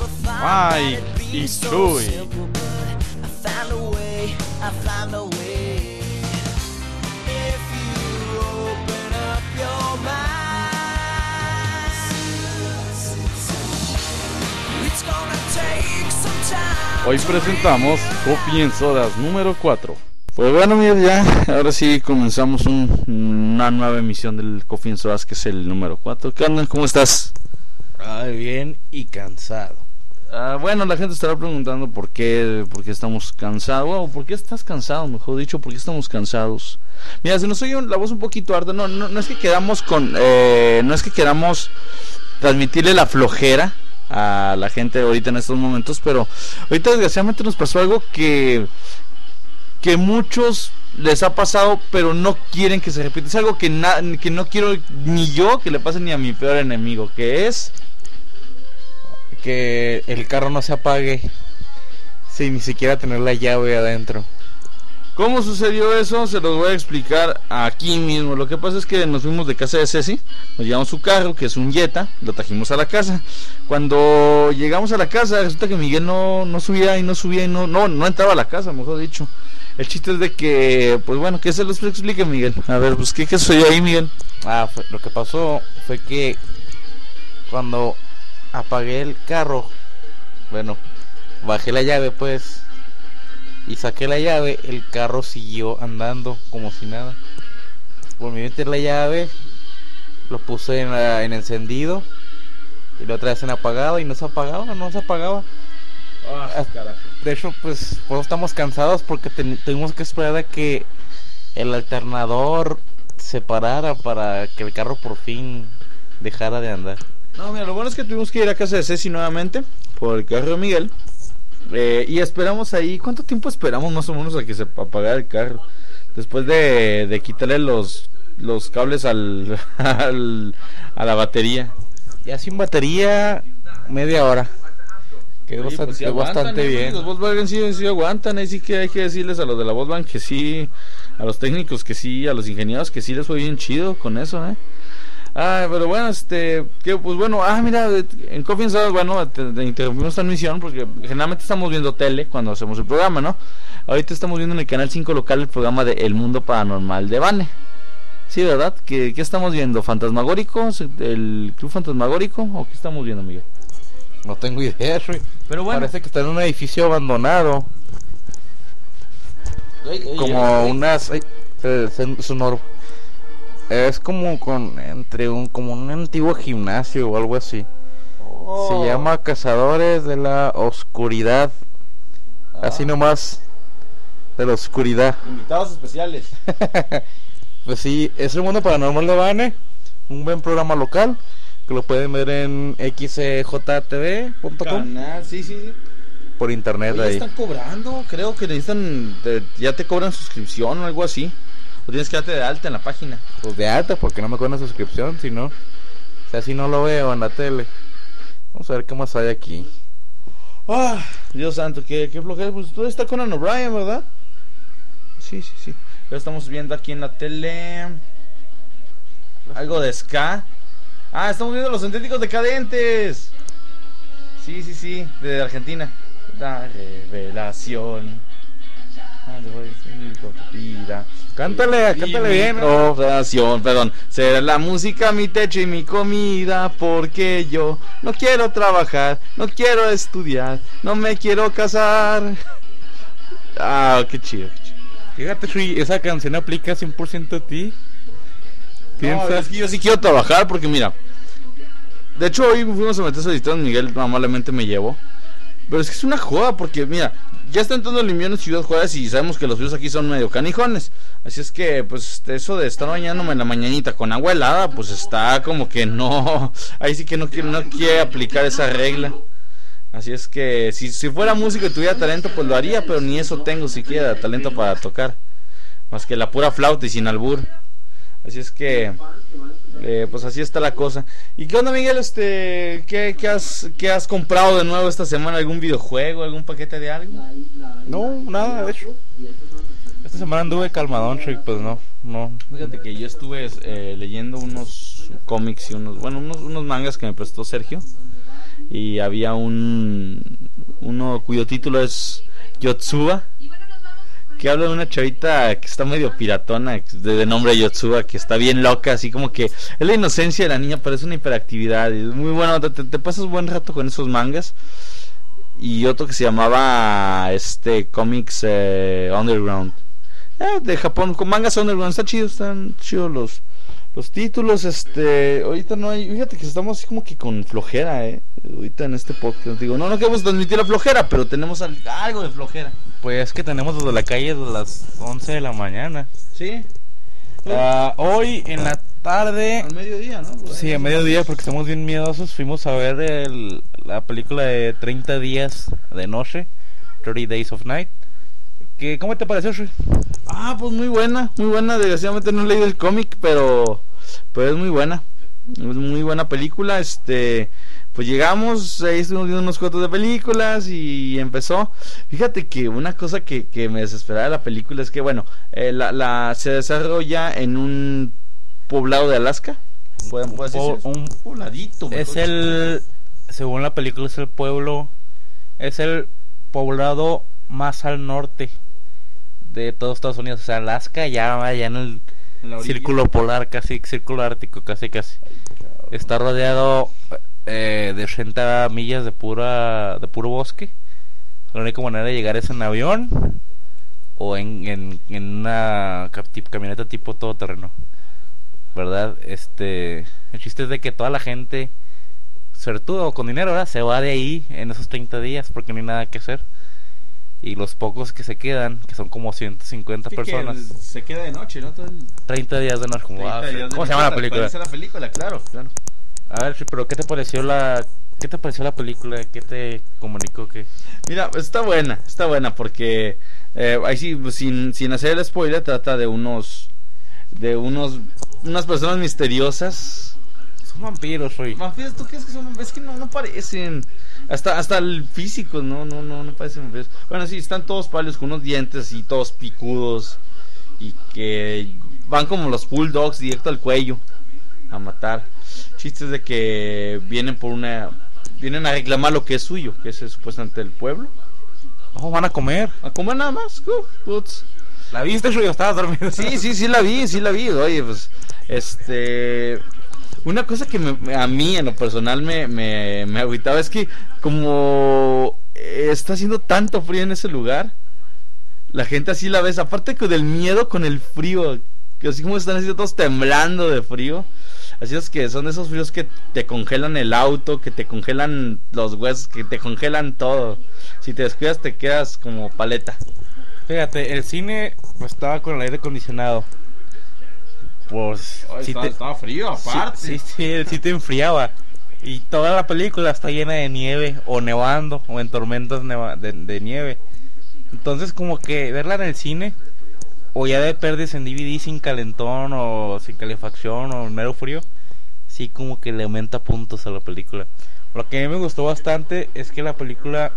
Mike y Chuy. Hoy presentamos Coffee en Sodas número 4. Pues bueno, mira, ya, ahora sí comenzamos una nueva emisión del Coffee en Sodas, que es el número 4. ¿Qué onda? ¿Cómo estás? Bien y cansado. Bueno, la gente estará preguntando por qué estamos cansados, o por qué estás cansado, mejor dicho, por qué estamos cansados. Mira, si nos oye la voz un poquito harta, no es que queramos no es que queramos transmitirle la flojera a la gente ahorita en estos momentos, pero ahorita desgraciadamente nos pasó algo que muchos les ha pasado, pero no quieren que se repita. Es algo que no quiero ni yo que le pase ni a mi peor enemigo, que es que el carro no se apague sin ni siquiera tener la llave adentro. ¿Cómo sucedió eso? Se los voy a explicar aquí mismo. Lo que pasa es que nos fuimos de casa de Ceci, nos llevamos su carro, que es un Jetta, lo trajimos a la casa. Cuando llegamos a la casa, resulta que Miguel no subía y no entraba a la casa, mejor dicho. El chiste es de que, pues bueno, que se los explique, Miguel. A ver, pues, ¿qué sucedió ahí, Miguel? Lo que pasó fue que cuando apagué el carro, bueno, bajé la llave, pues, y saqué la llave, el carro siguió andando como si nada. Volví a meter la llave, lo puse en encendido y la otra vez en apagado y no se apagaba. Carajo. De hecho, pues estamos cansados porque tuvimos que esperar a que el alternador se parara para que el carro por fin dejara de andar. No, mira, lo bueno es que tuvimos que ir a casa de Ceci nuevamente por el carro de Miguel. Y esperamos ahí. ¿Cuánto tiempo esperamos más o menos a que se apagara el carro? Después de quitarle los cables a la batería. Ya sin batería, media hora. Quedó bastante bien. Los Volkswagen sí aguantan. Ahí sí que hay que decirles a los de la Volkswagen que sí, a los técnicos que sí, a los ingenieros que sí les fue bien chido con eso, pero bueno, que pues bueno, mira, en Coffee and Sodas, bueno, interrumpimos esta transmisión porque generalmente estamos viendo tele cuando hacemos el programa, ¿no? Ahorita estamos viendo en el canal 5 local el programa de El Mundo Paranormal de Vane. Sí, ¿verdad? ¿Qué estamos viendo? ¿Fantasmagórico? ¿El Club Fantasmagórico? ¿O qué estamos viendo, Miguel? No tengo idea, pero bueno, parece que está en un edificio abandonado. Como unas... Es como como un antiguo gimnasio o algo así. Se llama Cazadores de la Oscuridad. Así nomás, de la oscuridad. Invitados especiales. Pues sí, es El Mundo Paranormal de Vane, un buen programa local que lo pueden ver en xjtv.com. Canal, sí. Por internet. Oye, ahí están cobrando, creo que necesitan, ya te cobran suscripción o algo así. O tienes que darte de alta en la página. Pues de alta, porque no me cobran suscripción, si no. O sea, si no lo veo en la tele. Vamos a ver qué más hay aquí. Dios santo, qué flojera. Pues tú estás con Conan O'Brien, ¿verdad? Sí. Ya estamos viendo aquí en la tele algo de ska. Estamos viendo Los Auténticos Decadentes. Sí, de Argentina. La revelación. Cántale bien. Oración, perdón. Será la música mi techo y mi comida, porque yo no quiero trabajar, no quiero estudiar, no me quiero casar. Qué chido. Fíjate, Shui, esa canción aplica 100% a ti. ¿Piensas? No, es que yo sí quiero trabajar porque mira, de hecho hoy fuimos a meter solicitudes, Miguel amablemente me llevó. Pero es que es una joda porque mira, ya está entrando el invierno en Ciudad Juárez y sabemos que los fríos aquí son medio canijones. Así es que pues eso de estar bañándome en la mañanita con agua helada, pues está como que no. Ahí sí que no quiere aplicar esa regla. Así es que si fuera músico y tuviera talento, pues lo haría, pero ni eso tengo siquiera, talento para tocar. Más que la pura flauta y sin albur. Así es que pues así está la cosa. ¿Y qué onda, Miguel? ¿Qué has comprado de nuevo esta semana? ¿Algún videojuego? ¿Algún paquete de algo? No, nada, de hecho. Esta semana anduve calmadón, pues no. Fíjate que yo estuve leyendo unos cómics y unos mangas que me prestó Sergio. y había uno cuyo título es Yotsuba, que habla de una chavita que está medio piratona, de nombre Yotsuba, que está bien loca, así como que es la inocencia de la niña, pero es una hiperactividad. Es muy bueno, te pasas un buen rato con esos mangas. Y otro que se llamaba Comics Underground, de Japón, con mangas underground. Están chidos los títulos. Ahorita no hay, fíjate que estamos así como que con flojera, ahorita en este podcast. Digo, no queremos transmitir la flojera, pero tenemos algo de flojera. Pues es que tenemos desde la calle desde las 11 de la mañana. Sí. Hoy en la tarde, al mediodía, ¿no? Sí, a mediodía, porque estamos bien miedosos. Fuimos a ver la película de 30 días de noche, 30 Days of Night. ¿Cómo te pareció, Shui? Pues muy buena. Desgraciadamente no he leído el cómic, pero es muy buena. Es muy buena película. Pues llegamos, ahí estuvimos viendo unos cuantos de películas y empezó. Fíjate que una cosa que me desesperaba de la película es que, bueno, se desarrolla en un poblado de Alaska. ¿Puedo decir un pobladito? Según la película, es el poblado más al norte de todo Estados Unidos. O sea, Alaska ya en el círculo polar, casi círculo ártico, casi. Está rodeado de 80 millas de puro bosque. La única manera de llegar es en avión o en una camioneta tipo todoterreno, ¿verdad? El chiste es de que toda la gente, suertudo con dinero, ¿verdad?, se va de ahí en esos 30 días porque no hay nada que hacer. Y los pocos que se quedan, que son como 150 personas, se queda de noche, ¿no? 30 días de noche. ¿Cómo se llama la película? La película, claro. A ver, pero ¿qué te pareció la película? ¿Qué te comunicó? Mira, está buena porque ahí sí, sin hacer el spoiler, trata de unas personas misteriosas. Son vampiros, hoy. ¿Vampiros? ¿Tú crees que son vampiros? Es que no parecen. Hasta el físico, no parecen vampiros. Bueno, sí, están todos pálidos con unos dientes y todos picudos y que van como los bulldogs directo al cuello a matar. Chistes de que vienen a reclamar lo que es suyo, que es supuestamente el pueblo. Van a comer nada más. ¿La viste, Shui? ¿Estabas dormido? Sí la vi. Oye, pues una cosa que a mí en lo personal me agüitaba es que como está haciendo tanto frío en ese lugar, la gente así la ves, aparte que del miedo con el frío, que así como están así todos temblando de frío. Así es que son esos fríos que te congelan el auto, que te congelan los huesos, que te congelan todo. Si te descuidas te quedas como paleta. Fíjate, el cine estaba con el aire acondicionado. Pues estaba frío aparte. Sí te enfriaba. Y toda la película está llena de nieve, o nevando, o en tormentas de nieve. Entonces como que verla en el cine, o ya de perdes en DVD sin calentón o sin calefacción o mero frío, sí como que le aumenta puntos a la película. Lo que a mí me gustó bastante es que la película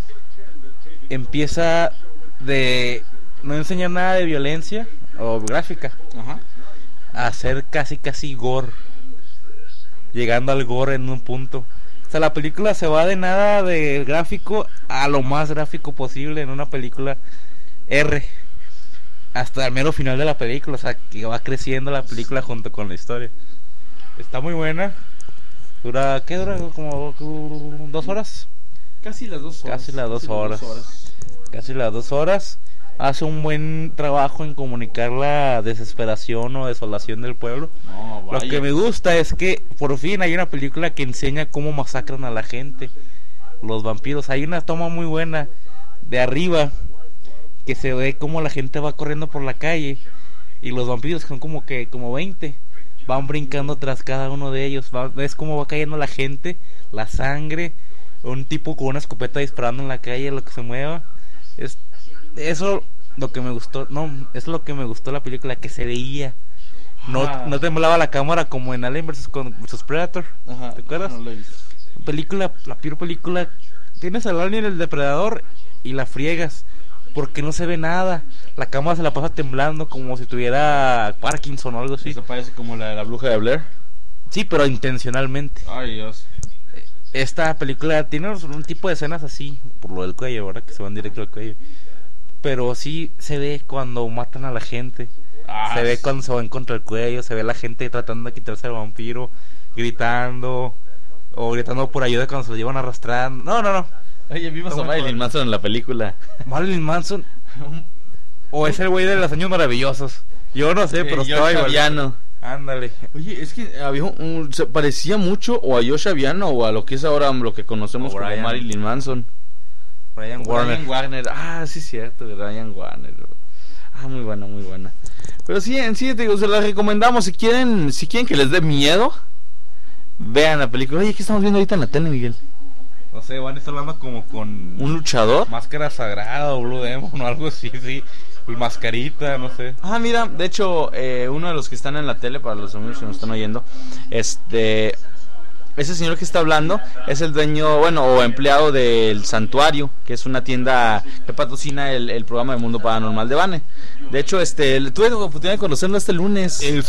empieza de no enseñar nada de violencia o gráfica, a hacer casi gore, llegando al gore en un punto. O sea, la película se va de nada de gráfico a lo más gráfico posible en una película R, hasta el mero final de la película. O sea, que va creciendo la película junto con la historia. Está muy buena. Dura como 2 horas. Casi las 2 horas. Hace un buen trabajo en comunicar la desesperación o desolación del pueblo. Lo que me gusta es que por fin hay una película que enseña cómo masacran a la gente, los vampiros. Hay una toma muy buena de arriba que se ve como la gente va corriendo por la calle y los vampiros, son como 20, van brincando tras cada uno de ellos. Ves cómo va cayendo la gente, la sangre, un tipo con una escopeta disparando en la calle, lo que se mueva. Eso lo que me gustó, es lo que me gustó de la película, que se veía. No temblaba la cámara como en Alien vs Predator. ¿Te acuerdas? No lo he visto. La peor película. Tienes al Alien, el depredador, y la friegas porque no se ve nada. La cámara se la pasa temblando como si tuviera Parkinson o algo así. ¿Eso parece como la bruja de Blair? Sí, pero intencionalmente. Ay, Dios. esta película tiene un tipo de escenas así, por lo del cuello, ¿verdad? Que se van directo al cuello. Pero sí se ve cuando matan a la gente. Se ve cuando se van contra el cuello. Se ve la gente tratando de quitarse al vampiro, gritando. O gritando por ayuda cuando se lo llevan arrastrando. No. Oye, vimos a Marilyn Manson en la película. Marilyn Manson. O es el güey de los años maravillosos. Yo no sé, pero estaba igual. Ándale. Oye, es que había se parecía mucho o a Josh Aviano o a lo que es ahora lo que conocemos como Marilyn Manson. Ryan Warner. Ah, sí, cierto, Ryan Warner. Ah, muy buena. Pero sí, en sí, te digo, se la recomendamos. Si quieren que les dé miedo, vean la película. Oye, ¿qué estamos viendo ahorita en la tele, Miguel? No sé, van a estar hablando como con... ¿Un luchador? Máscara sagrada o Blue Demon o algo así, sí. Y mascarita, no sé. Ah, mira, de hecho, uno de los que están en la tele, para los amigos que nos están oyendo, ese señor que está hablando es el dueño, bueno, o empleado del Santuario, que es una tienda que patrocina el programa de Mundo Paranormal de Vane. De hecho, tuve la oportunidad de conocerlo este lunes. ¿El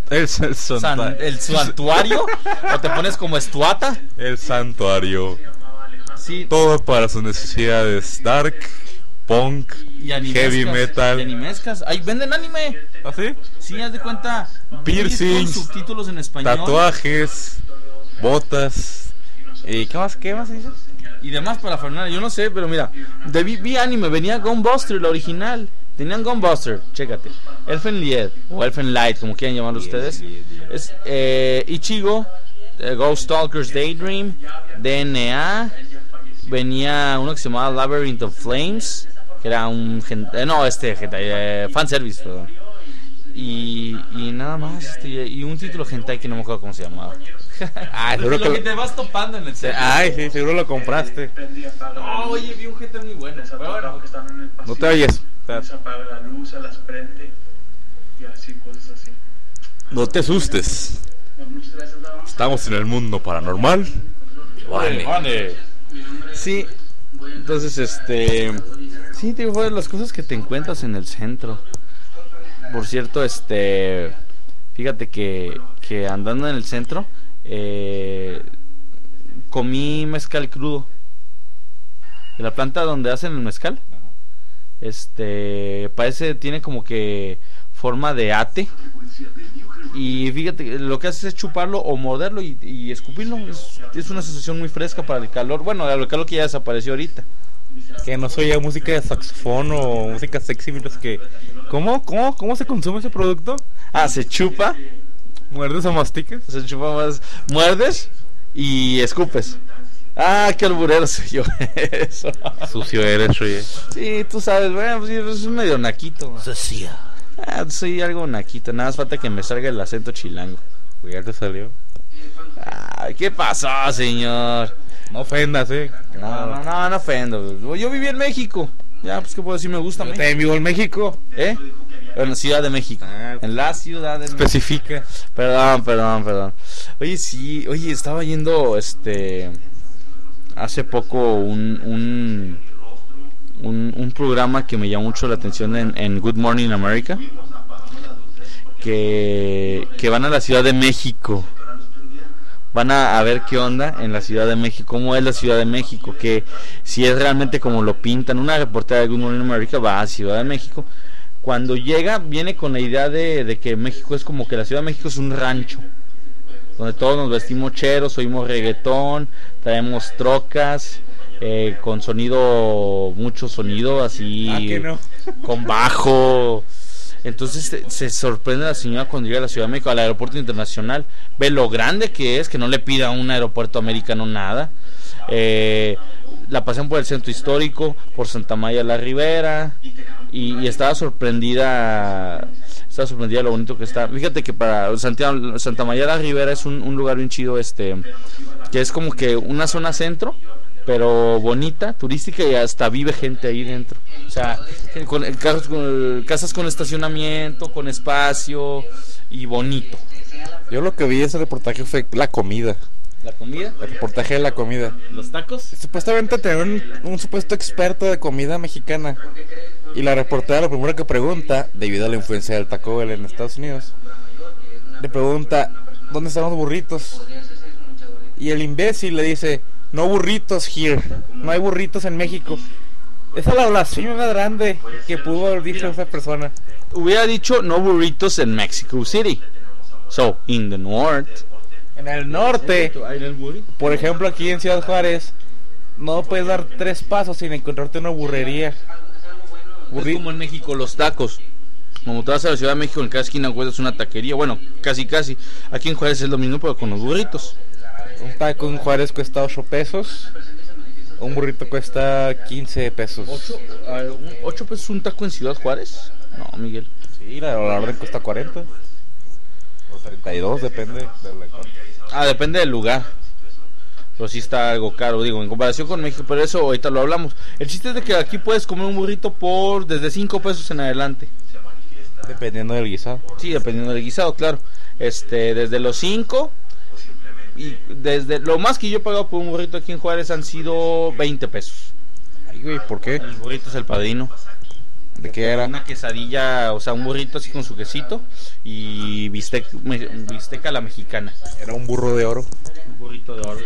Santuario? ¿O te pones como Estuata? El Santuario. Sí. Todo para sus necesidades dark, punk, y heavy metal. Y animescas. Ahí venden anime. ¿Ah, sí? Sí, haz de cuenta. Piercings, con subtítulos en español, tatuajes, botas. ¿Y qué más dices? Y demás para Fernanda, yo no sé, pero mira, vi anime, venía Gunbuster, la original. Tenían Gunbuster, chécate. Elfen Lied o Elfen Light, como quieran llamarlo ustedes. Es Ichigo, Ghost Stalker's Daydream, DNA. Venía uno que se llamaba Labyrinth of Flames, que era un fanservice, perdón. Y nada más, y un título hentai que no me acuerdo cómo se llamaba. Seguro que te vas topando en el centro. Sí, seguro lo compraste. No, oye, vi un hentai muy bueno. No te oyes. Se apaga la luz, se las prende y así, cosas así. No te asustes. Estamos en el mundo paranormal. Vale. Sí, entonces sí, te digo, las cosas que te encuentras en el centro. Por cierto, fíjate que andando en el centro comí mezcal crudo de la planta donde hacen el mezcal. Tiene como que forma de ate. Y fíjate, lo que haces es chuparlo o morderlo y escupirlo. Es una sensación muy fresca para el calor. Bueno, el calor que ya desapareció ahorita. Que no soy ya música de saxofón o música sexy, mientras que... ¿Cómo se consume ese producto? Se chupa. ¿Muerdes o masticas? Se chupa más. Muerdes y escupes. Qué alburero soy yo. Eso. Sucio eres, oye. Sí, tú sabes, bueno, pues es medio naquito. Sucia. Soy algo naquito, nada más falta que me salga el acento chilango. Ya te salió. ¿Qué pasó, señor? No ofendas, No ofendo. Yo viví en México. Ya, pues qué puedo decir, me gusta México. ¿También vivo en México? En la Ciudad de México. En la Ciudad de México. Especifica. Perdón. Oye, sí, estaba yendo hace poco un programa que me llamó mucho la atención en Good Morning America, que van a la Ciudad de México, van a ver qué onda en la Ciudad de México, cómo es la Ciudad de México, que si es realmente como lo pintan. Una reportera de Good Morning America va a Ciudad de México. Cuando llega, viene con la idea de que México es como que la Ciudad de México es un rancho donde todos nos vestimos cheros, oímos reggaetón, traemos trocas, con mucho sonido así, con bajo. Entonces se sorprende la señora cuando llega a la Ciudad de México, al aeropuerto internacional, ve lo grande que es, que no le pida a un aeropuerto americano nada. La pasean por el centro histórico, por Santa María la Ribera, y estaba sorprendida de lo bonito que está. Fíjate que para Santa María la Ribera es un lugar bien chido, que es como que una zona centro, pero bonita, turística, y hasta vive gente ahí dentro. O sea, casas con estacionamiento, con espacio y bonito. Yo lo que vi ese reportaje fue la comida. ¿La comida? El reportaje de la comida. ¿Los tacos? Supuestamente tener un supuesto experto de comida mexicana. Y la reportera lo primero que pregunta, debido a la influencia del Taco Bell en Estados Unidos, le pregunta, ¿dónde están los burritos? Y el imbécil le dice, no burritos here. No hay burritos en México. Esa es la blasfemia más grande que pudo haber dicho esa persona. Hubiera dicho no burritos en Mexico City. So, in the north. En el norte, por ejemplo, aquí en Ciudad Juárez, no puedes dar 3 pasos sin encontrarte una burrería. Es como en México los tacos. Como te vas a la Ciudad de México, en cada esquina encuentras una taquería. Bueno, casi. Aquí en Juárez es lo mismo, pero con los burritos. Un taco en Juárez cuesta 8 pesos. Un burrito cuesta 15 pesos. ¿8 pesos un taco en Ciudad Juárez? No, Miguel. Sí, la orden cuesta 40. O 32, depende de la... depende del lugar. Pero sí está algo caro, digo, en comparación con México. Pero eso ahorita lo hablamos. El chiste es de que aquí puedes comer un burrito por desde 5 pesos en adelante. Dependiendo del guisado. Sí, dependiendo del guisado, claro. Desde los 5 y desde lo más que yo he pagado por un burrito aquí en Juárez han sido 20 pesos. Ay, güey, ¿por qué? El burrito es el padrino. ¿De qué era? Una quesadilla, o sea, un burrito así con su quesito y bistec a la mexicana. Era un burro de oro. Un burrito de oro.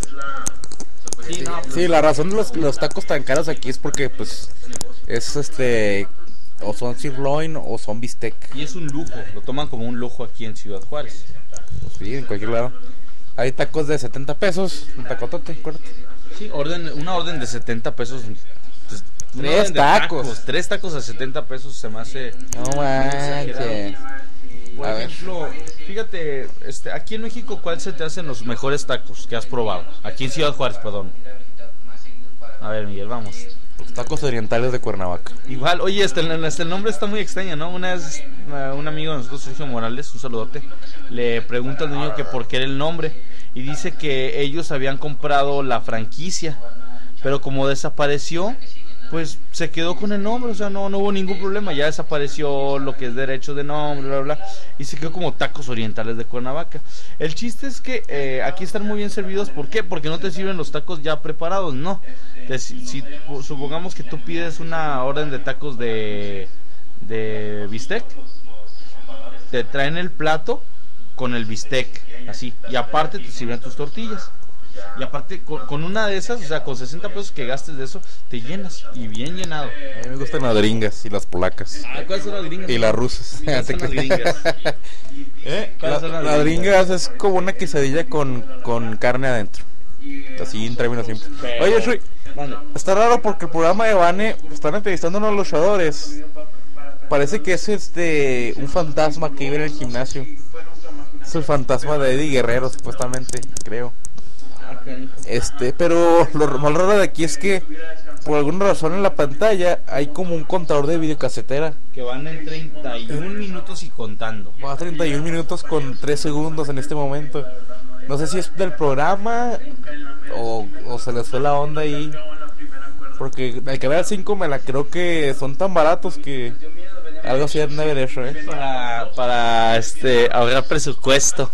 Sí, la razón de los tacos tan caros aquí es porque, pues, es o son sirloin o son bistec. Y es un lujo, lo toman como un lujo aquí en Ciudad Juárez. Sí, en cualquier lado. Hay tacos de 70 pesos, un tacotote, acuérdate. Sí, una orden de 70 pesos. 3 tacos. 3 tacos a 70 pesos se me hace... No manches. Por ejemplo, fíjate, aquí en México, ¿cuál se te hacen los mejores tacos que has probado? Aquí en Ciudad Juárez, perdón. A ver, Miguel, vamos. Los tacos orientales de Cuernavaca. Igual, oye, el nombre está muy extraño, ¿no? Una vez un amigo de nosotros, Sergio Morales, un saludote, le pregunta al niño que por qué era el nombre. Y dice que ellos habían comprado la franquicia, pero como desapareció, pues se quedó con el nombre, o sea, no hubo ningún problema, ya desapareció lo que es derecho de nombre, bla, bla, y se quedó como tacos orientales de Cuernavaca. El chiste es que aquí están muy bien servidos, ¿por qué? Porque no te sirven los tacos ya preparados, no. Si supongamos que tú pides una orden de tacos de bistec, te traen el plato con el bistec, así, y aparte te sirven tus tortillas. Y aparte, con una de esas, o sea, con 60 pesos que gastes de eso, te llenas, y bien llenado. A mí me gustan las gringas y las polacas. ¿Cuáles son las gringas? Y las rusas. ¿Cuáles son las gringas? Las gringas es como una quesadilla con carne adentro. Así en términos simples. Oye, Shui, está raro porque el programa de Vane están entrevistando a unos luchadores. Parece que es un fantasma que vive en el gimnasio. Es el fantasma de Eddie Guerrero, supuestamente, creo. Pero lo más raro de aquí es que por alguna razón en la pantalla hay como un contador de videocasetera que van en 31 minutos y contando. Va a 31 minutos con 3 segundos en este momento. No sé si es del programa o se les fue la onda ahí. Porque al que vea el 5 me la creo que son tan baratos que algo así han de haber hecho, Para ahorrar presupuesto.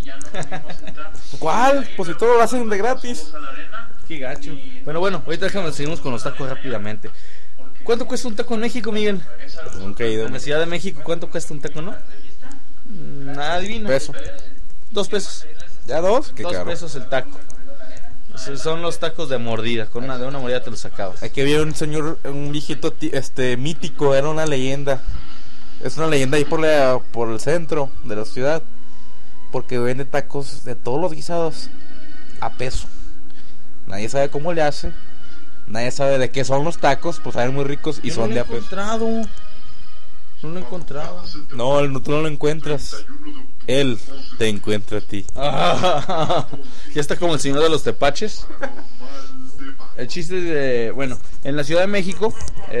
¿Cuál? Pues si todo lo hacen de gratis. Qué gacho. Bueno, ahorita seguimos con los tacos rápidamente. ¿Cuánto cuesta un taco en México, Miguel? Nunca he ido. En la Ciudad de México, ¿cuánto cuesta un taco, no? Adivina. Peso. 2 pesos. ¿Ya 2? Qué 2 caro. pesos el taco. Son los tacos de mordida. Con de una mordida te los sacabas. Aquí había un señor, un viejito mítico, era una leyenda. Es una leyenda ahí por el centro de la ciudad. Porque vende tacos de todos los guisados a peso. Nadie sabe cómo le hace. Nadie sabe de qué son los tacos. Pues saben muy ricos y son de a peso. No lo he encontrado. No, tú no lo encuentras. Él te encuentra a ti. Ya está como el señor de los tepaches. El chiste es de... Bueno, en la Ciudad de México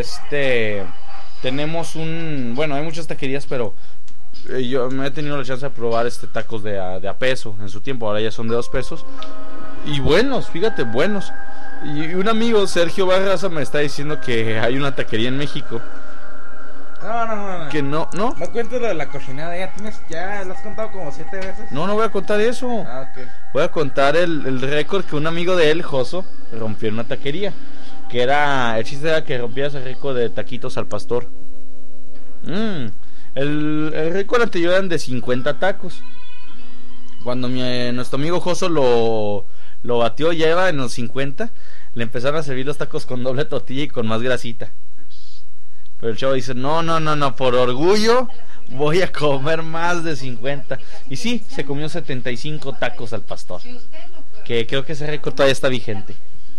tenemos hay muchas taquerías, pero yo me he tenido la chance de probar tacos de a peso en su tiempo. Ahora ya son de 2 pesos. Y buenos, fíjate, buenos. Y un amigo, Sergio Barraza, me está diciendo que hay una taquería en México. No. Que no. No cuentes lo de la cochinada, ya lo has contado como 7 veces. No voy a contar eso. Okay. Voy a contar el récord que un amigo de él, Joso, rompió en una taquería. Que el chiste era que rompía ese récord de taquitos al pastor. El récord anterior eran de 50 tacos. Cuando nuestro amigo Joso lo batió, ya iba en los 50. Le empezaron a servir los tacos con doble tortilla y con más grasita. Pero el chavo dice, no, por orgullo voy a comer más de 50. Y sí, se comió 75 tacos al pastor. Que creo que ese récord todavía está vigente.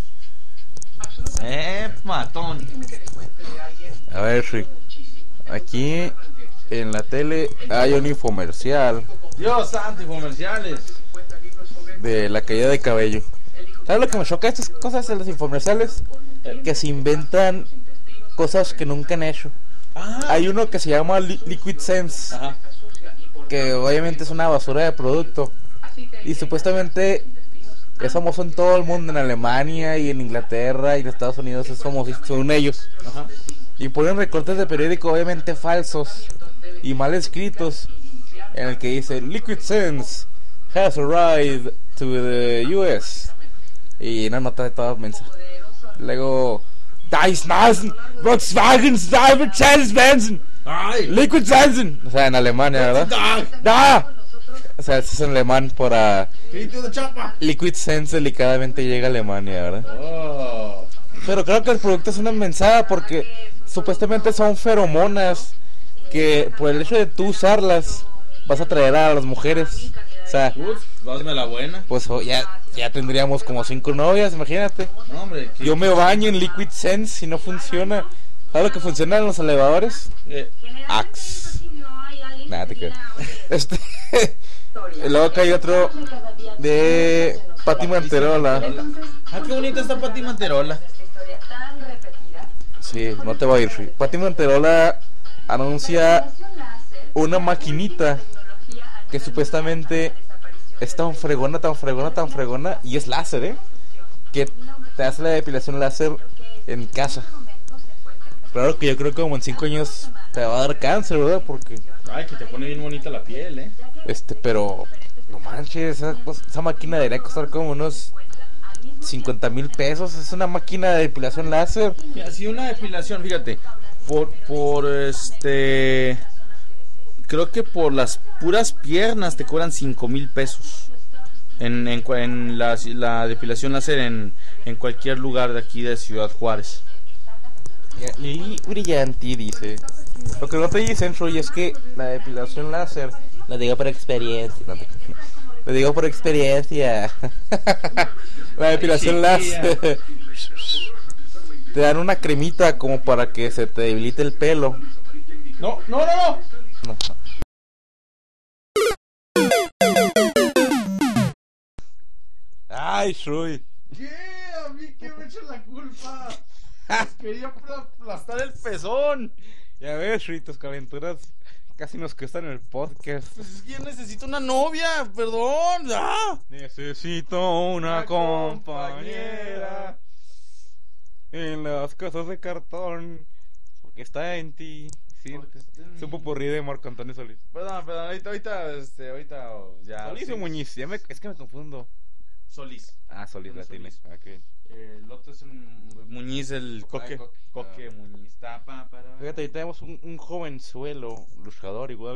Matón. A ver, Rick. Aquí en la tele hay un infomercial. Dios santo, infomerciales. De la caída de cabello. ¿Sabes lo que me choca de estas cosas de los infomerciales? Que se inventan cosas que nunca han hecho. Hay uno que se llama Liquid Sense. Ajá. Que obviamente es una basura de producto. Y supuestamente es famoso en todo el mundo, en Alemania y en Inglaterra y en Estados Unidos es famoso, son ellos. Ajá. Y ponen recortes de periódico obviamente falsos y mal escritos, en el que dice Liquid Sense has arrived to the US y una nota de toda mensa. Luego Volkswagen Liquid Sense, o sea, en Alemania, ¿verdad? O sea, eso es en alemán para Liquid Sense delicadamente llega a Alemania, ¿verdad? Pero creo que el producto es una mensada porque supuestamente son feromonas que por el hecho de tú usarlas vas a atraer a las mujeres. O sea, dame la buena. Pues ya tendríamos como 5 novias, imagínate. No, hombre, yo me baño en Liquid Sense y no funciona. ¿Sabes lo que funciona en los elevadores? Axe. Nada, te quedas. Y luego acá hay otro de Pati Manterola. Qué bonita está Pati Manterola. Sí, no te va a ir. Pati Manterola anuncia una maquinita que supuestamente es tan fregona y es láser, que te hace la depilación láser en casa. Claro que yo creo que como en 5 años te va a dar cáncer, ¿verdad? Porque que te pone bien bonita la piel, pero no manches, esa máquina debería costar como unos 50,000 pesos. Es una máquina de depilación láser. Si una depilación, fíjate, creo que por las puras piernas te cobran 5,000 pesos en la depilación láser en cualquier lugar de aquí de Ciudad Juárez. Lili Brillanti dice: lo que no te dicen, Roy, es que la depilación láser, lo digo por experiencia, la depilación láser te dan una cremita como para que se te debilite el pelo. No. Ay, Roy. ¿Qué? ¿A mí qué me echan la culpa? Quería aplastar el pezón. Ya ves, Roy, tus calenturas casi nos cuestan el podcast. Pues es que yo necesito una novia, perdón. Necesito una compañera en las casas de cartón, porque está en ti. Sí, es un popurrí de Marco Antonio Solís. Perdón, ahorita ya. Solís o Muñiz, es que me confundo. Solís. Solís la tiene. Okay. El otro es Muñiz, el Coque Muñiz. Fíjate, ahí tenemos un jovenzuelo, luchador igual.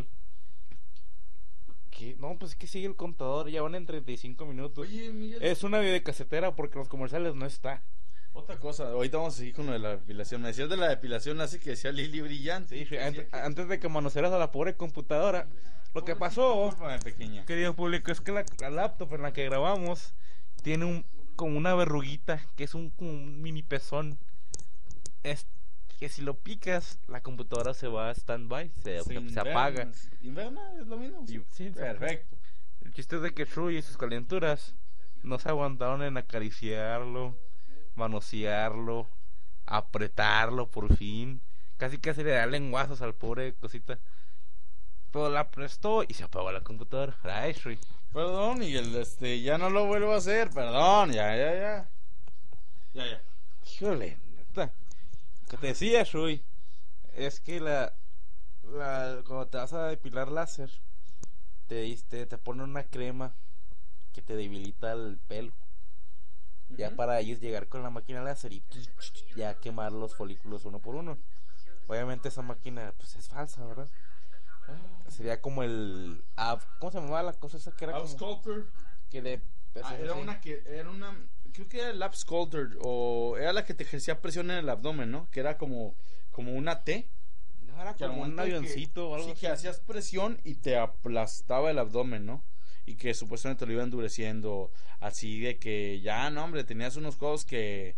Pues es que sigue el contador, ya van en 35 minutos. Oye, Miguel. Es una videocasetera porque los comerciales no está. Otra cosa, ahorita vamos a seguir con lo de la depilación. Me decías de la depilación así que decía Lili Brillante. Sí, antes de que manosearas a la pobre computadora, lo que pasó, querido público, es que la laptop en la que grabamos tiene como una verruguita, que es como un mini pezón. Es que si lo picas, la computadora se va a stand-by, se apaga. ¿Inverna? ¿Es lo mismo? Sí, perfecto. El chiste es de que Shrui y sus calenturas no se aguantaron en acariciarlo, manosearlo, apretarlo por fin. Casi le da lenguazos al pobre cosita. Pero la prestó y se apagó la computadora. Ay, Shrui. Perdón, Miguel, ya no lo vuelvo a hacer, perdón, ya. Híjole, neta. Que te decía, Shui, es que cuando te vas a depilar láser, te ponen una crema que te debilita el pelo. Ya para ellos llegar con la máquina láser y ya quemar los folículos uno por uno. Obviamente esa máquina pues es falsa, ¿verdad? Sería como el ¿cómo se llamaba la cosa esa que era como Sculptor? Que Era una creo que era el Lap Sculptor, o era la que te ejercía presión en el abdomen, ¿no? Que era como una T. No, era como un avioncito o algo así. Sí, que hacías presión y te aplastaba el abdomen, ¿no? Y que supuestamente lo iba endureciendo, así de que ya, no, hombre, tenías unos codos que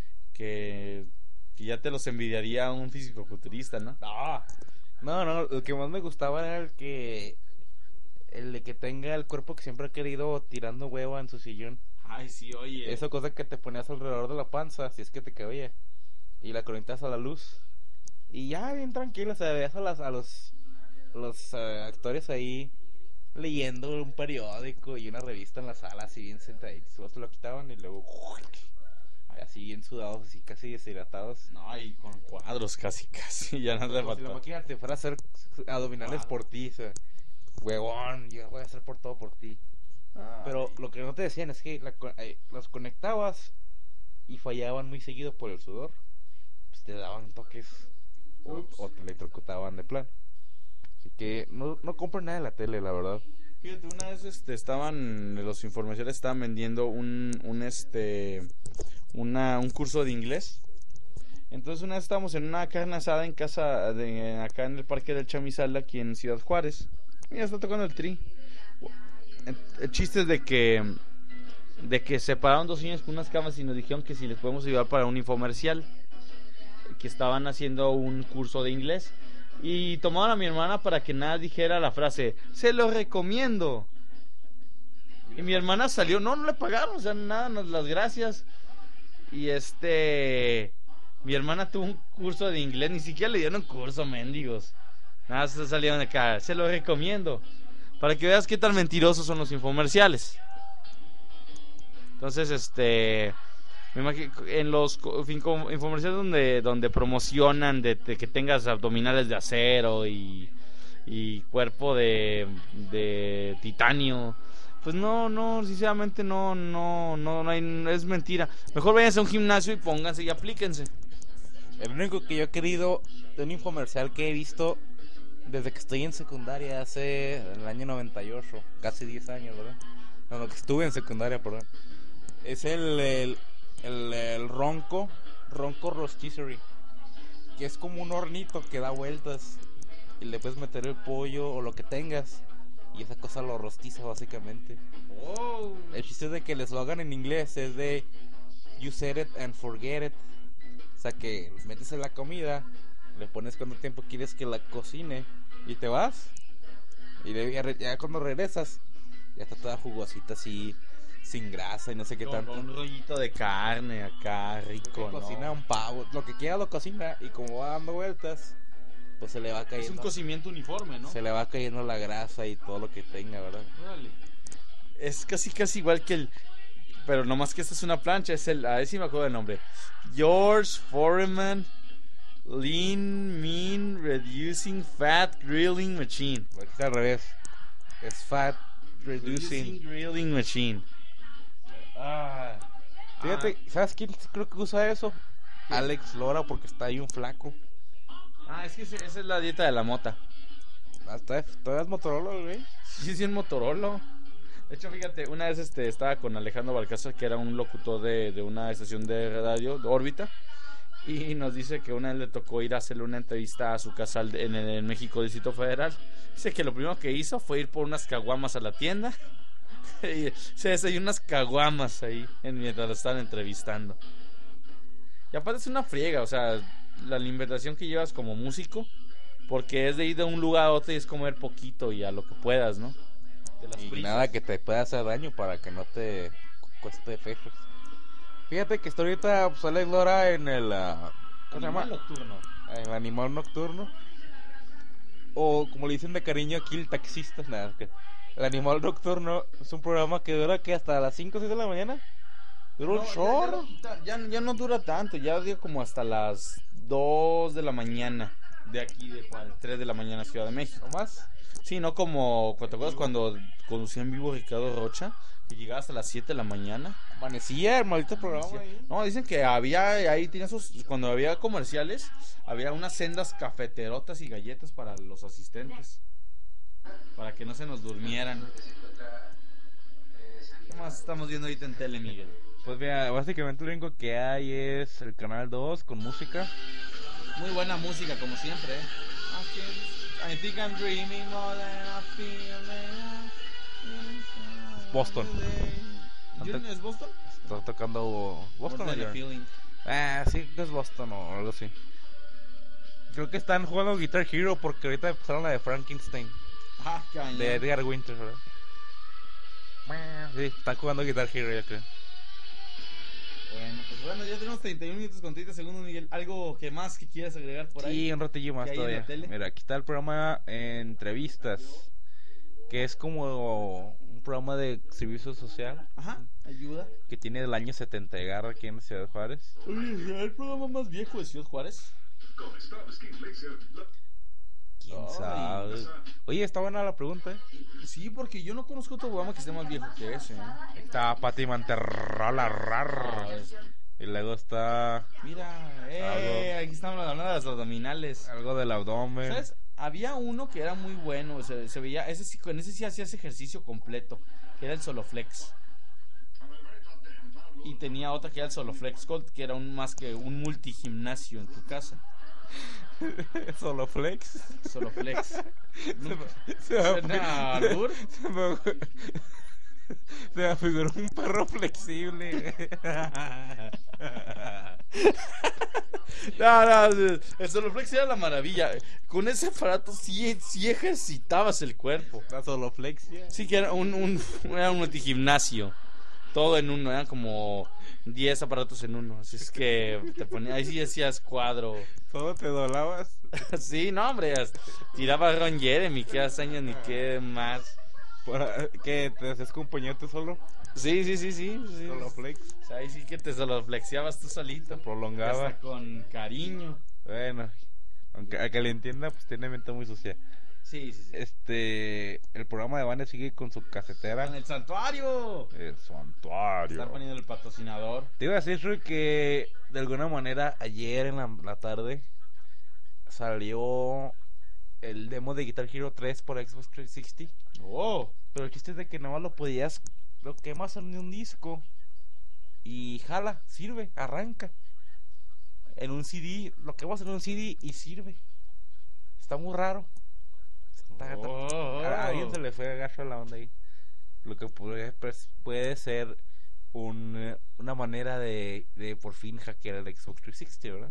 ya te los envidiaría un físico-culturista, ¿no? No, el que más me gustaba era el de que tenga el cuerpo que siempre ha querido, tirando hueva en su sillón. Ay, sí, oye. Esa cosa que te ponías alrededor de la panza, si es que te cabía, y la conectas a la luz. Y ya, bien tranquilo, o sea, veías a los actores ahí leyendo un periódico y una revista en la sala, así bien sentaditos. Luego se lo quitaban y luego así bien sudados, así casi deshidratados. No, y con cuadros casi, ya no le faltaba. Si la máquina te fuera a hacer abdominales por ti, o sea, huevón, yo voy a hacer por todo por ti. Pero lo que no te decían es que los conectabas y fallaban muy seguido por el sudor. Pues te daban toques o te electrocutaban de plan. Así que no compren nada de la tele, la verdad. Fíjate, una vez los informadores estaban vendiendo un curso de inglés. Entonces una vez estábamos en una carne asada en casa acá en el Parque del Chamizal, aquí en Ciudad Juárez. Y ya está tocando el tri. El chiste es de que se pararon dos niños con unas camas y nos dijeron que si les podemos ayudar para un infomercial, que estaban haciendo un curso de inglés. Y tomaron a mi hermana para que nada dijera la frase, se lo recomiendo. Y mi hermana salió, no le pagaron, o sea, nada, las gracias. Y mi hermana tuvo un curso de inglés, ni siquiera le dieron curso, mendigos. Nada, se salieron de acá, se lo recomiendo. Para que veas qué tan mentirosos son los infomerciales. Entonces, me imagino en los infomerciales donde promocionan de que tengas abdominales de acero y cuerpo de titanio, pues no, sinceramente no hay, es mentira. Mejor váyanse a un gimnasio y pónganse y aplíquense. El único que yo he querido de un infomercial que he visto desde que estoy en secundaria, hace el año 98, casi 10 años, ¿verdad? No, lo que estuve en secundaria, perdón. Es el Ronco Rotisserie, que es como un hornito que da vueltas y le puedes meter el pollo o lo que tengas y esa cosa lo rostiza básicamente. Oh. El chiste es de que les lo hagan en inglés, es de you set it and forget it. O sea que metes en la comida, le pones cuánto tiempo quieres que la cocine y te vas. Y ya cuando regresas, ya está toda jugosita así, sin grasa y no sé qué tanto. Un rollito de carne acá, rico, ¿no? Cocina un pavo, lo que quiera lo cocina y como va dando vueltas, pues se le va cayendo. Es un cocimiento uniforme, ¿no? Se le va cayendo la grasa y todo lo que tenga, ¿verdad? Órale. Es casi igual que pero nomás que esta es una plancha, a ver si me acuerdo del nombre. George Foreman Lean Mean Reducing Fat Grilling Machine. Aquí al revés. Es Fat Reducing Grilling Machine. Fíjate, ¿sabes quién creo que usa eso? ¿Qué? Alex Lora, porque está ahí un flaco. Es que esa es la dieta de la mota. ¿Todavía es Motorola, güey? Sí, es Motorola. De hecho, fíjate, una vez estaba con Alejandro Balcázar, que era un locutor de una estación de radio, de órbita, y nos dice que una vez le tocó ir a hacerle una entrevista a su casa en México, Distrito Federal. Dice que lo primero que hizo fue ir por unas caguamas a la tienda y se desayunó unas caguamas ahí mientras lo estaban entrevistando. Y aparte es una friega, o sea, la alimentación que llevas como músico, porque es de ir de un lugar a otro y es comer poquito y a lo que puedas, ¿no? Y nada que te pueda hacer daño para que no te cueste efectos. Fíjate que estoy ahorita pues, Alex Lora en el ¿cómo se llama? Nocturno. El animal nocturno. O como le dicen de cariño aquí, el taxista. Nada, que el animal nocturno es un programa que dura que hasta las 5 o 6 de la mañana. Dura un chorro. Ya no dura tanto, ya digo como hasta las 2 de la mañana. De aquí, de 3 de la mañana, Ciudad de México. ¿O más? Sí, no como, ¿te acuerdas cuando conducía en vivo Ricardo Rocha? Que llegaba hasta las 7 de la mañana. Amanecía el maldito programa ahí. No, dicen que ahí tenía cuando había comerciales, había unas sendas cafeterotas y galletas para los asistentes. Para que no se nos durmieran. ¿Qué más estamos viendo ahorita en tele, Miguel? Pues mira, básicamente lo único que hay es el canal 2 con música. Muy buena música, como siempre, I think I'm dreaming more than I feel. Boston. ¿Es Boston? Está tocando Boston. More than a feeling. Sí, es Boston o algo así. Creo que están jugando Guitar Hero porque ahorita empezaron la de Frankenstein. Cañón. De Edgar Winter, ¿verdad? Sí, están jugando Guitar Hero, ya creo. Bueno, ya tenemos 31 minutos con 30 segundos, Miguel. ¿Algo que más que quieras agregar por ahí? Sí, un ratillo más todavía. Mira, aquí está el programa Entrevistas, que es como un programa de servicio social. Ayuda. Que tiene del año 70 llegar aquí en Ciudad Juárez. Oye, ¿el programa más viejo de Ciudad Juárez? ¿Quién sabe? Oye, está buena la pregunta, Sí, porque yo no conozco otro programa que esté más viejo que ese, Está Pati Manterrola, y luego está... Mira, aquí estamos hablando de las abdominales. Algo del abdomen. ¿Sabes? Había uno que era muy bueno, se veía, con ese sí hacías ejercicio completo, que era el Soloflex. Y tenía otra que era el Soloflex Gold, que era más que un multigimnasio en tu casa. Soloflex. ¿Suena albur? Se me figuró un perro flexible. No, el Soloflex era la maravilla. Con ese aparato sí ejercitabas el cuerpo. La Soloflexia. Sí, que era un multigimnasio. Todo en uno, eran como 10 aparatos en uno. Así es que te ponía, ahí sí hacías cuadro. ¿Todo te doblabas? Sí, no, hombre, tiraba Ron Jeremy, qué hazaña ni qué más. ¿Qué? ¿Te hacías compañía tú solo? Sí. Soloflex. O sea, ahí sí que te soloflexiabas tú solito. Prolongaba. Hasta con cariño. Bueno, aunque a que le entienda, pues tiene mente muy sucia. Sí. El programa de Vane sigue con su casetera. ¡Con el santuario! El santuario. Están poniendo el patrocinador. Te iba a decir, Rui, que de alguna manera ayer en la tarde salió el demo de Guitar Hero 3 por Xbox 360. ¡Oh! Pero el chiste es de que nada más lo quemas en un disco y jala, sirve, arranca. En un CD, lo quemas en un CD y sirve. Está muy raro. A alguien se le fue gacho a la onda ahí. Lo que puede ser una manera de por fin hackear el Xbox 360, ¿verdad?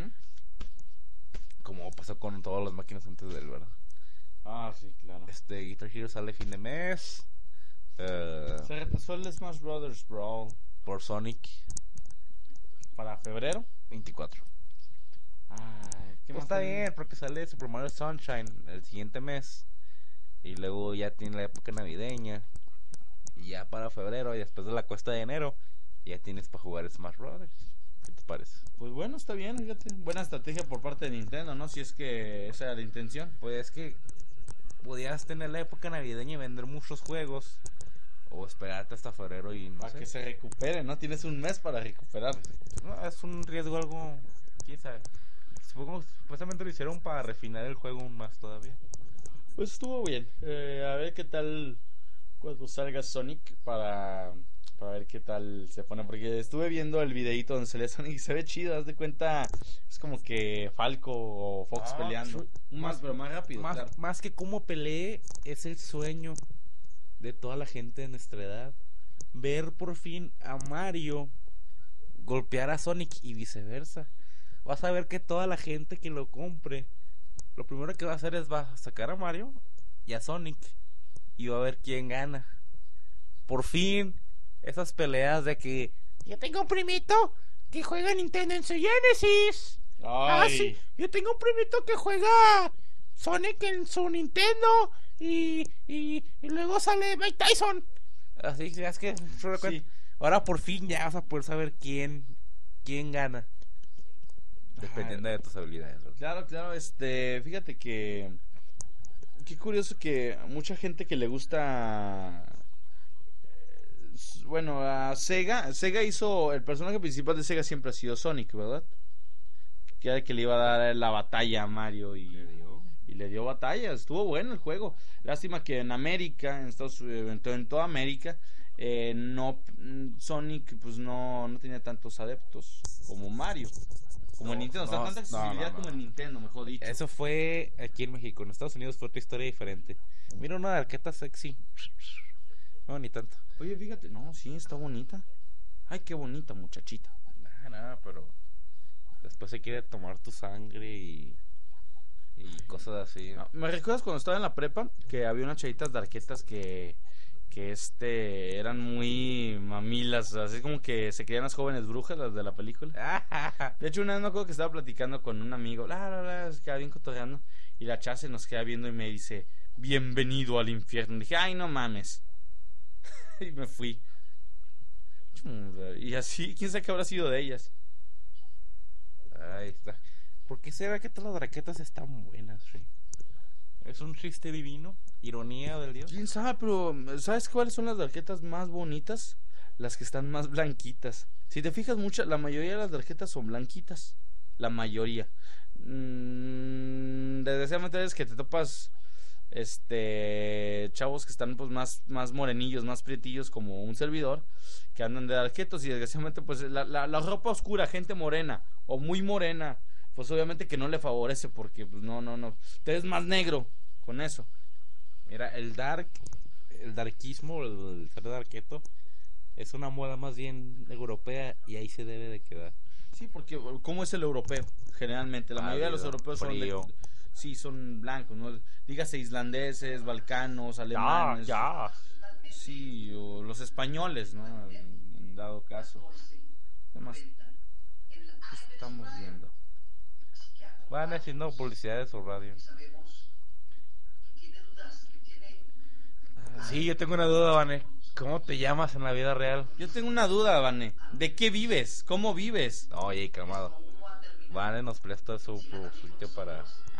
Como pasó con todas las máquinas antes de él, ¿verdad? Sí, claro. Guitar Hero sale fin de mes. Se retrasó el Smash Brothers Brawl Por Sonic para febrero 24. Pues está bien, porque sale Super Mario Sunshine el siguiente mes. Y luego ya tiene la época navideña. Y ya para febrero, y después de la cuesta de enero, ya tienes para jugar Smash Brothers. ¿Qué te parece? Pues bueno, está bien, fíjate. Buena estrategia por parte de Nintendo, ¿no? Si es que esa era la intención. Pues es que podías tener la época navideña y vender muchos juegos. O esperarte hasta febrero y no para sé. Que se recupere, ¿no? Tienes un mes para recuperar. No, es un riesgo algo... ¿Quién sabe? Supuestamente lo hicieron para refinar el juego aún más todavía. Pues estuvo bien. A ver qué tal cuando salga Sonic para ver qué tal se pone. Porque estuve viendo el videito donde se le Sonic y se ve chido. Haz de cuenta, es como que Falco o Fox peleando. Pero más rápido. Más que cómo pelee, es el sueño de toda la gente de nuestra edad. Ver por fin a Mario golpear a Sonic y viceversa. Vas a ver que toda la gente que lo compre, lo primero que va a hacer es va a sacar a Mario y a Sonic y va a ver quién gana. Por fin, esas peleas de que yo tengo un primito que juega Nintendo en su Genesis. Sí, yo tengo un primito que juega Sonic en su Nintendo y luego sale Mike Tyson. Así que es que sí. Ahora por fin ya vas a poder saber quién gana. Dependiendo de tus habilidades, ¿no? Claro, fíjate que qué curioso que mucha gente que le gusta, bueno, a Sega hizo, el personaje principal de Sega siempre ha sido Sonic, ¿verdad? Que era el que le iba a dar la batalla a Mario y le dio batalla. Estuvo bueno el juego. Lástima que en América, en toda América, Sonic pues no tenía tantos adeptos como Mario, como Nintendo, o sea, tanta accesibilidad como el Nintendo, mejor dicho. Eso fue aquí en México. En Estados Unidos fue otra historia diferente. Mira una arqueta sexy. No, ni tanto. Oye, fíjate, no, sí, está bonita. Ay, qué bonita muchachita. Nada, pero después se quiere tomar tu sangre y cosas así. ¿Me recuerdas cuando estaba en la prepa que había unas chavitas de arquetas que eran muy mamilas, así como que se creían las jóvenes brujas, las de la película? De hecho, una vez me acuerdo que estaba platicando con un amigo, se queda bien cotorreando, y la chava se nos queda viendo y me dice, bienvenido al infierno. Y dije, ay, no mames. Y me fui. Y así, quién sabe qué habrá sido de ellas. Ahí está. ¿Por qué será que todas las raquetas están buenas, Rey? ¿Es un chiste divino? ¿Ironía del dios? Quién sabe, pero ¿sabes cuáles son las tarjetas más bonitas? Las que están más blanquitas. Si te fijas mucho, la mayoría de las tarjetas son blanquitas. La mayoría. Desgraciadamente es que te topas chavos que están pues más morenillos, más prietillos como un servidor, que andan de arquetos, y desgraciadamente pues la ropa oscura, gente morena o muy morena, pues obviamente que no le favorece, porque pues no, te ves más negro con eso. Mira, el darkismo, el ser de arqueto, es una moda más bien europea, y ahí se debe de quedar. Sí, porque ¿cómo es el europeo? Generalmente, la mayoría de los europeos son blancos, ¿no? Dígase islandeses, balcanos, alemanes. Ya. Sí, o los españoles, ¿no? En dado caso. Además, ¿qué estamos viendo? Van haciendo publicidad de su radio. Sí, yo tengo una duda, Vane. ¿Cómo te llamas en la vida real? Yo tengo una duda, Vane. ¿De qué vives? ¿Cómo vives? Oye, calmado. Vane nos presta su sitio para...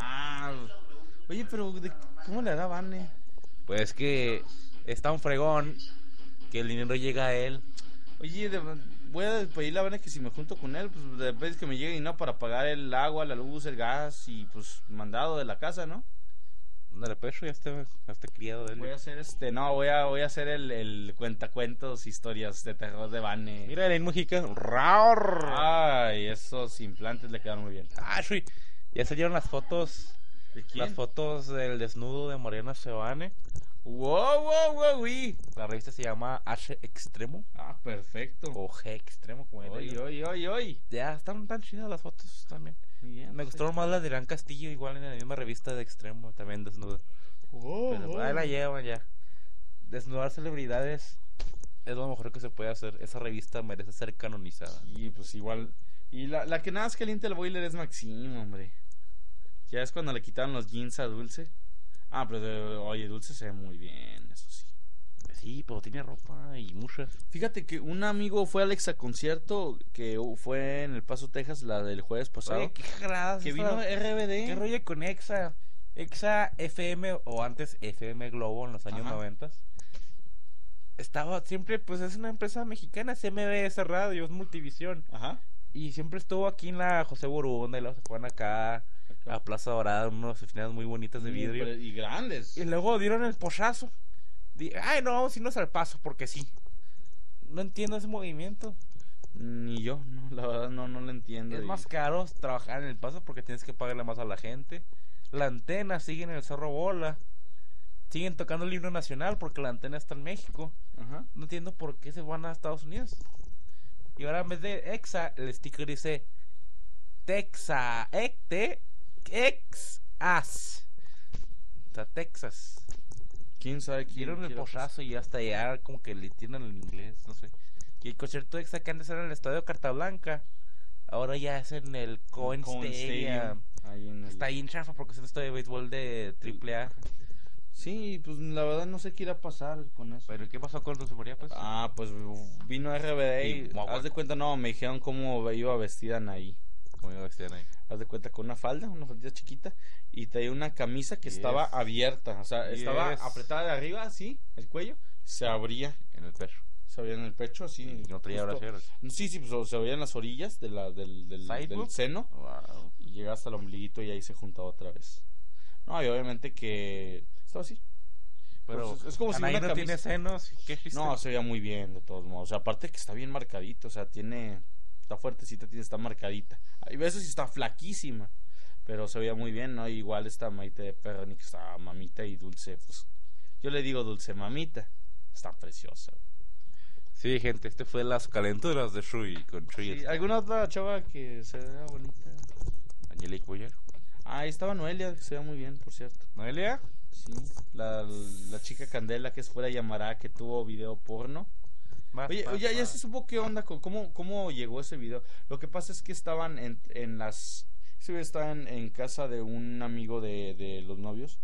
Oye, pero ¿cómo le hará Vane? Pues que está un fregón, que el dinero llega a él. Oye, voy a pedirle a Vane que si me junto con él, pues después que me llegue dinero para pagar el agua, la luz, el gas y pues mandado de la casa, ¿no? Ándale, pecho, ya está criado de él. Voy a hacer voy a hacer el cuentacuentos, historias de terror de Vane. Mira, el Mujica. ¡Raur! Ay, esos implantes le quedaron muy bien. Sí. Ya salieron las fotos. ¿De quién? Las fotos del desnudo de Mariana Sebane. Wow. La revista se llama H Extremo. Perfecto. O G Extremo, como Oy. Ya están tan chidas las fotos también. Bien, me gustaron más las de Irán Castillo, igual en la misma revista de Extremo, también desnuda. Pero ahí la llevan ya. Desnudar celebridades es lo mejor que se puede hacer. Esa revista merece ser canonizada. Sí, pues igual. Y la que nada más calienta el boiler es Maxim, hombre. Ya es cuando le quitaron los jeans a Dulce. Pero oye, Dulce se ve muy bien, eso sí. Sí, pero tiene ropa y muchas. Fíjate que un amigo fue al Exaconcierto que fue en El Paso, Texas, la del jueves pasado. Oye, qué jaladas. Que vino RBD. ¿Qué rollo con Exa? Exa FM, o antes FM Globo en los años 90. Estaba siempre, pues es una empresa mexicana, es MBS Radio, es Multivisión. Ajá. Y siempre estuvo aquí en la José Borunda, y luego se fueron acá a Plaza Dorada, unas oficinas muy bonitas de vidrio. Y grandes. Y luego dieron el pochazo. No, vamos a irnos al Paso porque sí. No entiendo ese movimiento. Ni yo, no, la verdad no lo entiendo. Es más caro trabajar en el Paso porque tienes que pagarle más a la gente. La antena sigue en el Cerro Bola. Siguen tocando el himno nacional porque la antena está en México. Ajá. No entiendo por qué se van a Estados Unidos. Y ahora en vez de Exa, el sticker dice Texas, Texas. O sea, Texas. ¿Quién sabe quién? Dieron el pochazo y hasta ya como que le entienden el inglés, no sé. Y el concierto Exa que antes era en el Estadio Carta Blanca, ahora ya es en el Cohen Stadium. Está ahí en chafa porque es un estadio de béisbol de AAA. Sí, pues la verdad no sé qué irá a pasar con eso. ¿Pero qué pasó con Dulce María, pues? Pues vino RBD y haz de cuenta, me dijeron cómo iba vestida Anaí. ¿Cómo iba vestida Anaí? Haz de cuenta con una faldita chiquita y traía una camisa que estaba abierta, o sea, estaba apretada de arriba, así, el cuello, se abría en el pecho. Se abría en el pecho, así. ¿Y no traía braceros? Sí, pues se abría en las orillas del seno. Wow. Y llega hasta el ombliguito y ahí se juntaba otra vez. No, y obviamente que estaba así. Pero Pues es como si Anaí una no tiene camisa- senos. ¿Qué chiste? No, se veía muy bien, de todos modos. O sea, aparte que está bien marcadito, o sea, está fuertecita, está marcadita. Hay veces y está flaquísima, pero se veía muy bien, ¿no? Igual esta Maite Perroni, que está mamita y dulce, pues yo le digo dulce mamita, está preciosa. Sí, gente, este fue las calenturas de Shui con Shui. Sí, ¿alguna otra chava que se vea bonita? Angelique Boyer. Ah, ahí estaba Noelia, que se veía muy bien, por cierto. ¿Noelia? Sí, la chica Candela que es fuera llamará, que tuvo video porno. Oye, ya se supo qué onda, cómo llegó ese video. Lo que pasa es que estaban estaban en casa de un amigo de los novios.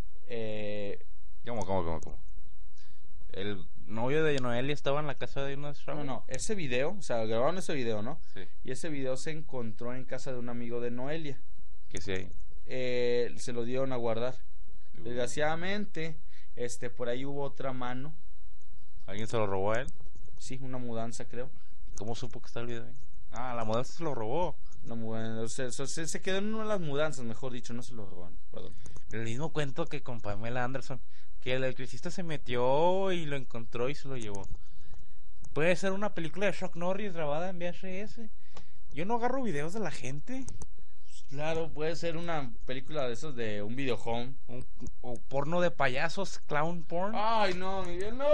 ¿Cómo? El novio de Noelia estaba en la casa de unas chavas. No, ese video, o sea, grabaron ese video, ¿no? Sí. Y ese video se encontró en casa de un amigo de Noelia. Que sí. Se lo dieron a guardar. Desgraciadamente, por ahí hubo otra mano. ¿Alguien se lo robó a él? Sí, una mudanza, creo. ¿Cómo supo que está el video ahí? Ah, la mudanza se lo robó. Una mudanza, o sea, se quedó en una de las mudanzas, mejor dicho, no se lo robaron. Perdón. El mismo cuento que con Pamela Anderson, que el electricista se metió y lo encontró y se lo llevó. Puede ser una película de Chuck Norris grabada en VHS. Yo no agarro videos de la gente. Claro, puede ser una película de esos de un videohome. O porno de payasos, clown porn. Ay, no, Miguel, no.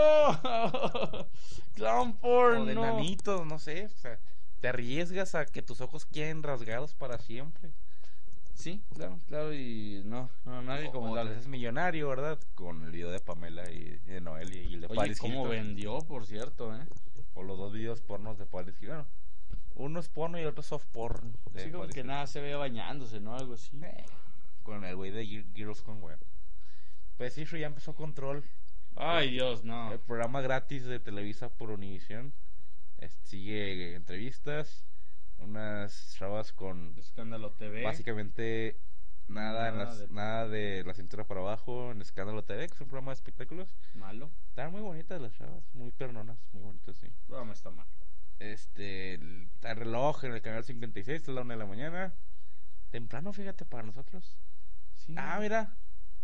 Clown porn, O de no. nanitos, no sé. O sea, te arriesgas a que tus ojos queden rasgados para siempre. Sí, claro, y no, nadie como O te darle. haces millonario, ¿verdad? Con el video de Pamela y de Noel y el de Oye, Paris cómo Hilton. vendió, por cierto, O los dos videos pornos de Paris Hilton. Bueno, uno es porno y el otro es soft porn. De Sí, como Paris que Hilton. nada se ve bañándose, ¿no? Algo así. Con el güey de Girls Gone Wild. Pues sí, ya empezó Control. Ay, Dios, no. El programa gratis de Televisa por Univision. Sigue entrevistas. Unas chavas con Escándalo TV. básicamente nada de la cintura para abajo en Escándalo TV, que es un programa de espectáculos. Malo. Están muy bonitas las chavas, muy pernonas, muy bonitas, sí. No, está mal. El reloj en el canal 56 a la 1 de la mañana. Temprano, fíjate, para nosotros. Sí. Ah, mira.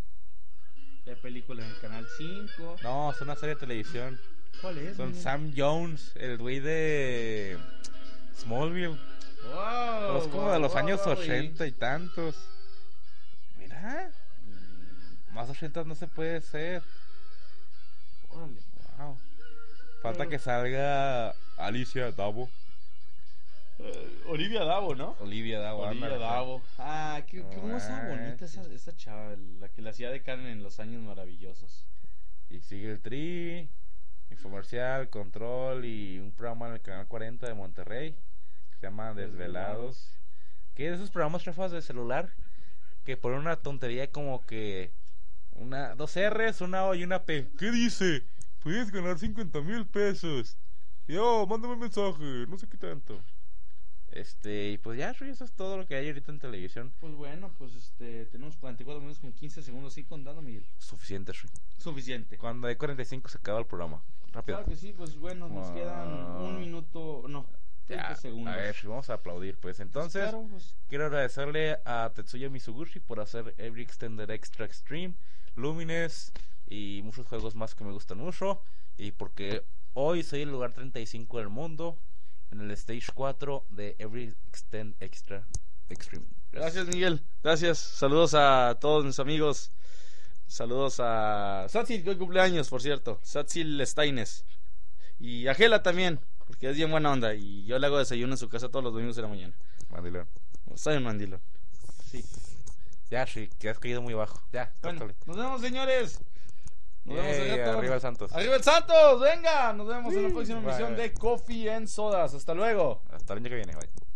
Hay películas en el canal 5. No, es una serie de televisión. ¿Cuál es? Son Miguel? Sam Jones, el güey de Smallville. Wow, Es como de los años wow, 80 y tantos. Mira, más 80 no se puede ser. Órale. Wow. Falta que salga Alicia Davo. Olivia Davo, ¿no? Olivia Davo. Olivia ándale. Davo. Ah, cómo estaba bonita manches. esa chava, la que la hacía de Karen en Los Años Maravillosos. Y sigue el Tri, Infomercial, Control y un programa en el canal 40 de Monterrey. Se llama Desvelados. Que es de esos programas chafas de celular que por una tontería como que dos R's, una O y una P. ¿Qué dice? Puedes ganar 50,000 pesos. Yo, mándame un mensaje, no sé qué tanto. Y pues ya, Rui, eso es todo lo que hay ahorita en televisión. Pues bueno, pues tenemos 44 minutos con 15 segundos. Sí, contando, Miguel. Suficiente, Rui. Suficiente. Cuando hay 45 se acaba el programa. Rápido. Claro que sí, pues bueno, nos quedan un minuto, no, 30 Ya, segundos. a ver, vamos a aplaudir, pues. Entonces, Claro, pues, quiero agradecerle a Tetsuya Mizuguchi por hacer Every Extended Extra Extreme, Lumines y muchos juegos más que me gustan mucho. Y porque hoy soy el lugar 35 del mundo en el Stage 4 de Every Extend Extra Extreme. gracias, Miguel. Gracias. Saludos a todos mis amigos. Saludos a Satsil, que hoy cumpleaños, por cierto. Satsil Steines. Y a Gela también, porque es bien buena onda. Y yo le hago desayuno en su casa todos los domingos de la mañana. Mandilón. Soy un mandilo. Sí. Ya, sí, que has caído muy bajo. Ya, Bueno, córtale. nos vemos, señores. Nos vemos Yay, allá todos. arriba el Santos. ¡Arriba el Santos! ¡Venga! Nos vemos en la próxima Bye. emisión de Coffee and Sodas. Hasta luego. Hasta el año que viene, bye.